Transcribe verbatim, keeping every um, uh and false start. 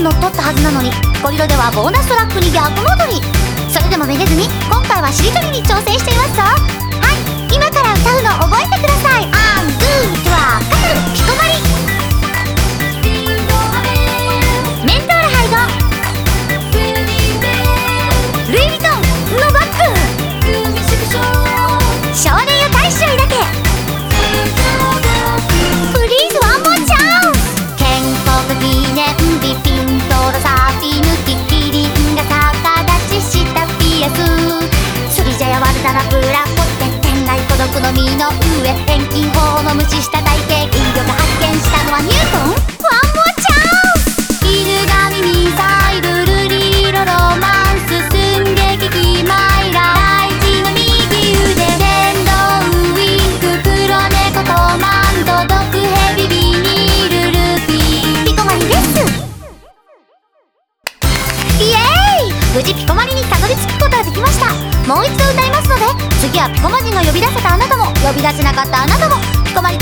乗っ取ったはずなのに、ゴリロではボーナストラックに逆戻り。それでもめげずに今回はしりとりに挑戦していますぞ。はい、今から歌うの覚えてください。アンドゥトゥアカタルピコマリ、メントールハイド、ルイ・ヴィトンのバッグ、少年よ大衆だけ、プリーズワンモアチャンス、建国記念日ピントロサビ抜きキリンが逆立ちしたピアス、スリジャヤワルダラブラコテ天外孤独の実の上、遠近法の無視した体型、金魚が発見したのはニュートン、ワンモアチャンス、犬神ミサイルルリリロロマンス寸劇キマイラ大地の右腕、電動ウインク黒猫コマンド毒ヘビビニールルフィ、ピコマリです。イエーイ、無事ピコマリにたどり着くことができました。もう一度歌いますので、次はピコマジンが呼び出せたあなたも呼び出せなかったあなたもピコマリ